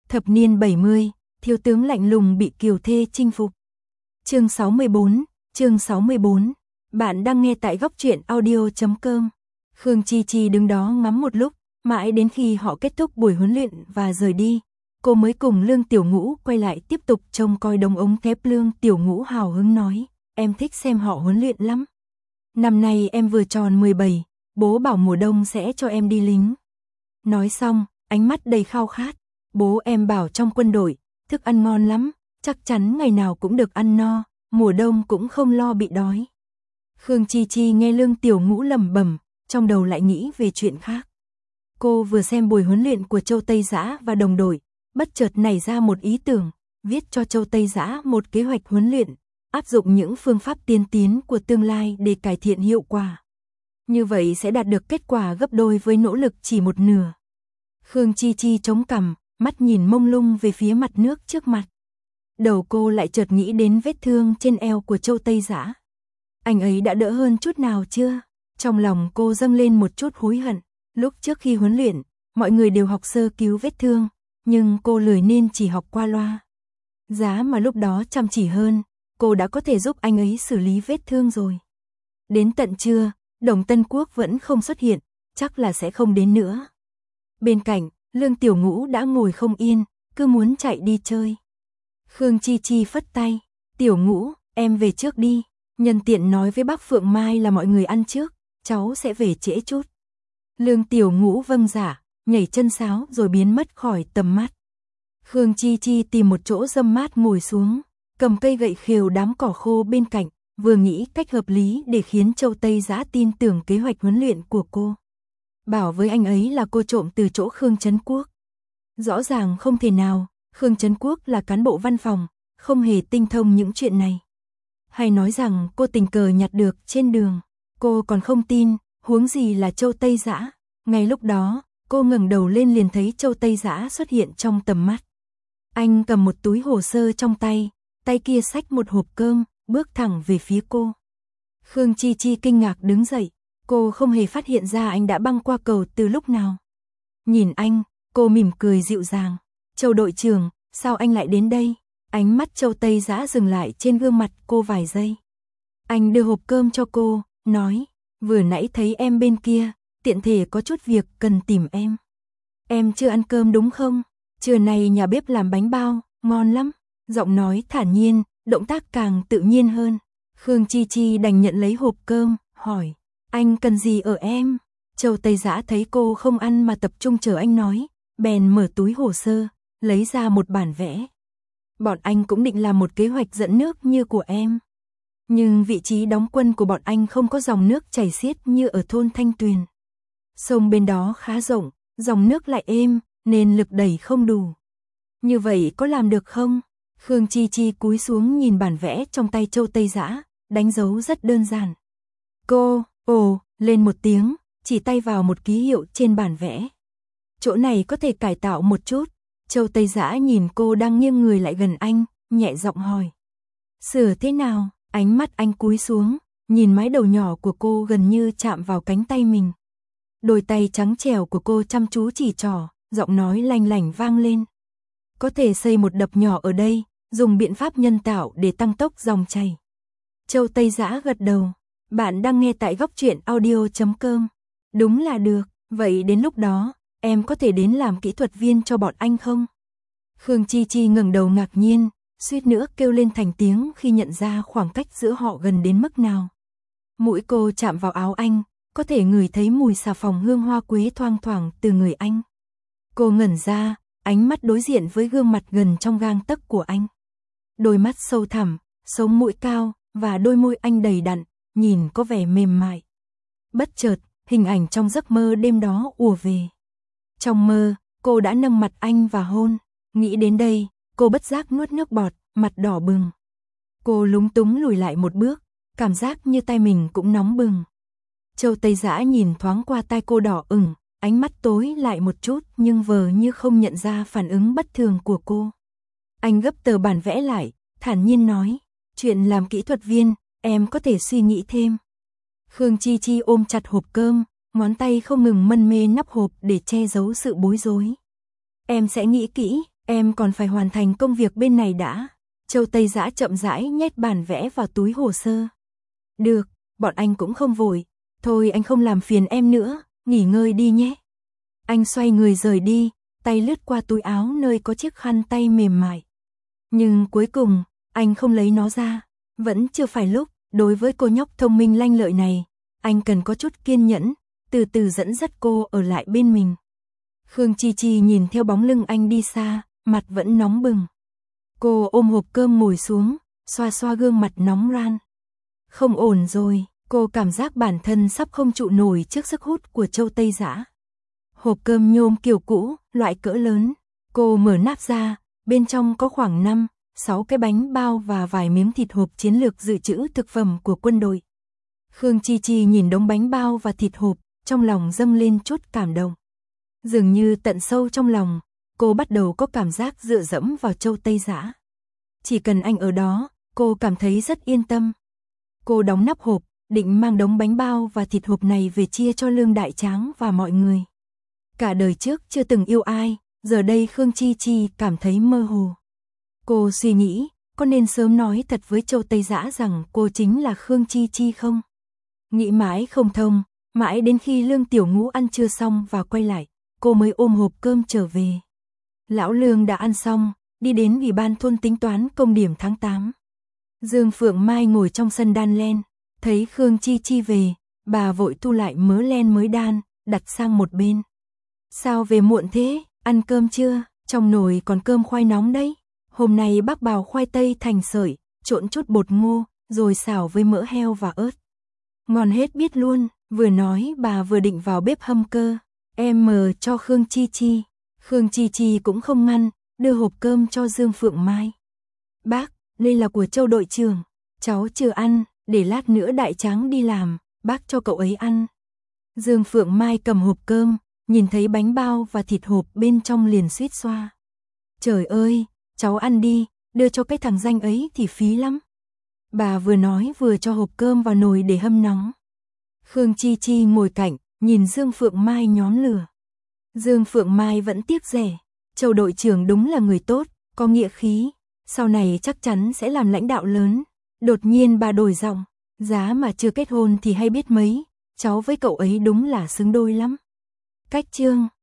Thập niên 70, thiếu tướng lạnh lùng bị kiều thê chinh phục. Chương 64. Bạn đang nghe tại góc truyện audio.com. Khương Chi Chi đứng đó ngắm một lúc, mãi đến khi họ kết thúc buổi huấn luyện và rời đi, cô mới cùng Lương Tiểu Ngũ quay lại tiếp tục trông coi đống ống thép. Lương Tiểu Ngũ hào hứng nói, em thích xem họ huấn luyện lắm. Năm nay em vừa tròn 17, bố bảo mùa đông sẽ cho em đi lính. Nói xong, ánh mắt đầy khao khát, bố em bảo trong quân đội, thức ăn ngon lắm, chắc chắn ngày nào cũng được ăn no, mùa đông cũng không lo bị đói. Khương Chi Chi nghe Lương Tiểu Ngũ lẩm bẩm, trong đầu lại nghĩ về chuyện khác. Cô vừa xem buổi huấn luyện của Châu Tây Dã và đồng đội, bất chợt nảy ra một ý tưởng, viết cho Châu Tây Dã một kế hoạch huấn luyện, áp dụng những phương pháp tiên tiến của tương lai để cải thiện hiệu quả. Như vậy sẽ đạt được kết quả gấp đôi với nỗ lực chỉ một nửa. Khương Chi Chi chống cằm, mắt nhìn mông lung về phía mặt nước trước mặt. Đầu cô lại chợt nghĩ đến vết thương trên eo của Châu Tây Dã. Anh ấy đã đỡ hơn chút nào chưa? Trong lòng cô dâng lên một chút hối hận. Lúc trước khi huấn luyện, mọi người đều học sơ cứu vết thương, nhưng cô lười nên chỉ học qua loa. Giá mà lúc đó chăm chỉ hơn, cô đã có thể giúp anh ấy xử lý vết thương rồi. Đến tận trưa, Đồng Tân Quốc vẫn không xuất hiện, chắc là sẽ không đến nữa. Bên cạnh, Lương Tiểu Ngũ đã ngồi không yên, cứ muốn chạy đi chơi. Khương Chi Chi phất tay, Tiểu Ngũ, em về trước đi, nhân tiện nói với bác Phượng Mai là mọi người ăn trước, cháu sẽ về trễ chút. Lương Tiểu Ngũ vâng dạ, nhảy chân sáo rồi biến mất khỏi tầm mắt. Khương Chi Chi tìm một chỗ râm mát ngồi xuống, cầm cây gậy khều đám cỏ khô bên cạnh, vừa nghĩ cách hợp lý để khiến Châu Tây Dã tin tưởng kế hoạch huấn luyện của cô. Bảo với anh ấy là cô trộm từ chỗ Khương Trấn Quốc. Rõ ràng không thể nào, Khương Trấn Quốc là cán bộ văn phòng, không hề tinh thông những chuyện này. Hay nói rằng cô tình cờ nhặt được trên đường, cô còn không tin, huống gì là Châu Tây Dã. Ngay lúc đó, cô ngẩng đầu lên liền thấy Châu Tây Dã xuất hiện trong tầm mắt. Anh cầm một túi hồ sơ trong tay, tay kia xách một hộp cơm, bước thẳng về phía cô. Khương Chi Chi kinh ngạc đứng dậy, cô không hề phát hiện ra anh đã băng qua cầu từ lúc nào. Nhìn anh, cô mỉm cười dịu dàng, Châu đội trưởng, sao anh lại đến đây? Ánh mắt Châu Tây Dã dừng lại trên gương mặt cô vài giây. Anh đưa hộp cơm cho cô, nói, vừa nãy thấy em bên kia, tiện thể có chút việc cần tìm em. Em chưa ăn cơm đúng không? Trưa nay nhà bếp làm bánh bao, ngon lắm. Giọng nói thản nhiên, động tác càng tự nhiên hơn. Khương Chi Chi đành nhận lấy hộp cơm, hỏi, anh cần gì ở em? Châu Tây Dã thấy cô không ăn mà tập trung chờ anh nói, bèn mở túi hồ sơ, lấy ra một bản vẽ. Bọn anh cũng định làm một kế hoạch dẫn nước như của em. Nhưng vị trí đóng quân của bọn anh không có dòng nước chảy xiết như ở thôn Thanh Tuyền. Sông bên đó khá rộng, dòng nước lại êm, nên lực đẩy không đủ. Như vậy có làm được không? Khương Chi Chi cúi xuống nhìn bản vẽ trong tay Châu Tây Dã, đánh dấu rất đơn giản. Cô, ồ, lên một tiếng, chỉ tay vào một ký hiệu trên bản vẽ. Chỗ này có thể cải tạo một chút. Châu Tây Dã nhìn cô đang nghiêng người lại gần anh, nhẹ giọng hỏi. Sửa thế nào? Ánh mắt anh cúi xuống, nhìn mái đầu nhỏ của cô gần như chạm vào cánh tay mình. Đôi tay trắng trẻo của cô chăm chú chỉ trỏ, giọng nói lanh lảnh vang lên. Có thể xây một đập nhỏ ở đây, dùng biện pháp nhân tạo để tăng tốc dòng chảy. Châu Tây Dã gật đầu. Bạn đang nghe tại góc truyện audio.com. Đúng là được, vậy đến lúc đó, em có thể đến làm kỹ thuật viên cho bọn anh không? Khương Chi Chi ngẩng đầu ngạc nhiên, suýt nữa kêu lên thành tiếng khi nhận ra khoảng cách giữa họ gần đến mức nào. Mũi cô chạm vào áo anh, có thể ngửi thấy mùi xà phòng hương hoa quế thoang thoảng từ người anh. Cô ngẩn ra, ánh mắt đối diện với gương mặt gần trong gang tấc của anh. Đôi mắt sâu thẳm, sống mũi cao, và đôi môi anh đầy đặn, nhìn có vẻ mềm mại. Bất chợt, hình ảnh trong giấc mơ đêm đó ùa về. Trong mơ, cô đã nâng mặt anh và hôn. Nghĩ đến đây, cô bất giác nuốt nước bọt, mặt đỏ bừng. Cô lúng túng lùi lại một bước, cảm giác như tay mình cũng nóng bừng. Châu Tây Dã nhìn thoáng qua tai cô đỏ ửng, ánh mắt tối lại một chút nhưng vờ như không nhận ra phản ứng bất thường của cô. Anh gấp tờ bản vẽ lại, thản nhiên nói, chuyện làm kỹ thuật viên, em có thể suy nghĩ thêm. Khương Chi Chi ôm chặt hộp cơm, ngón tay không ngừng mân mê nắp hộp để che giấu sự bối rối. Em sẽ nghĩ kỹ, Em còn phải hoàn thành công việc bên này đã. Châu Tây Dã chậm rãi nhét bản vẽ vào túi hồ sơ. Được, bọn anh cũng không vội. Thôi anh không làm phiền em nữa, nghỉ ngơi đi nhé. Anh xoay người rời đi, tay lướt qua túi áo nơi có chiếc khăn tay mềm mại. Nhưng cuối cùng, anh không lấy nó ra. Vẫn chưa phải lúc, đối với cô nhóc thông minh lanh lợi này, anh cần có chút kiên nhẫn, từ từ dẫn dắt cô ở lại bên mình. Khương Chi Chi nhìn theo bóng lưng anh đi xa, mặt vẫn nóng bừng. Cô ôm hộp cơm ngồi xuống, xoa xoa gương mặt nóng ran. Không ổn rồi, cô cảm giác bản thân sắp không trụ nổi trước sức hút của Châu Tây Dã. Hộp cơm nhôm kiểu cũ, loại cỡ lớn. Cô mở nắp ra, bên trong có khoảng 5-6 cái bánh bao và vài miếng thịt hộp chiến lược dự trữ thực phẩm của quân đội. Khương Chi Chi nhìn đống bánh bao và thịt hộp, trong lòng dâng lên chút cảm động. Dường như tận sâu trong lòng, cô bắt đầu có cảm giác dựa dẫm vào Châu Tây Dã. Chỉ cần anh ở đó, cô cảm thấy rất yên tâm. Cô đóng nắp hộp, định mang đống bánh bao và thịt hộp này về chia cho Lương Đại Tráng và mọi người. Cả đời trước chưa từng yêu ai, giờ đây Khương Chi Chi cảm thấy mơ hồ. Cô suy nghĩ, có nên sớm nói thật với Châu Tây Dã rằng cô chính là Khương Chi Chi không? Nghĩ mãi không thông, mãi đến khi Lương Tiểu Ngũ ăn trưa xong và quay lại, cô mới ôm hộp cơm trở về. Lão Lương đã ăn xong, đi đến ủy ban thôn tính toán công điểm tháng 8. Dương Phượng Mai ngồi trong sân đan len, thấy Khương Chi Chi về, bà vội thu lại mớ len mới đan, đặt sang một bên. Sao về muộn thế, ăn cơm chưa? Trong nồi còn cơm khoai nóng đấy. Hôm nay bác bào khoai tây thành sợi, trộn chút bột ngô, rồi xào với mỡ heo và ớt. Ngon hết biết luôn, vừa nói bà vừa định vào bếp hâm cơ. Em mờ cho Khương Chi Chi. Khương Chi Chi cũng không ngăn, đưa hộp cơm cho Dương Phượng Mai. Bác, đây là của Châu đội trưởng, cháu chưa ăn, để lát nữa Đại Tráng đi làm, bác cho cậu ấy ăn. Dương Phượng Mai cầm hộp cơm, nhìn thấy bánh bao và thịt hộp bên trong liền suýt xoa. Trời ơi, cháu ăn đi, đưa cho cái thằng danh ấy thì phí lắm. Bà vừa nói vừa cho hộp cơm vào nồi để hâm nóng. Khương Chi Chi ngồi cạnh, nhìn Dương Phượng Mai nhóm lửa. Dương Phượng Mai vẫn tiếc rẻ, Châu đội trưởng đúng là người tốt, có nghĩa khí, sau này chắc chắn sẽ làm lãnh đạo lớn. Đột nhiên bà đổi giọng, giá mà chưa kết hôn thì hay biết mấy, cháu với cậu ấy đúng là xứng đôi lắm. Cách chương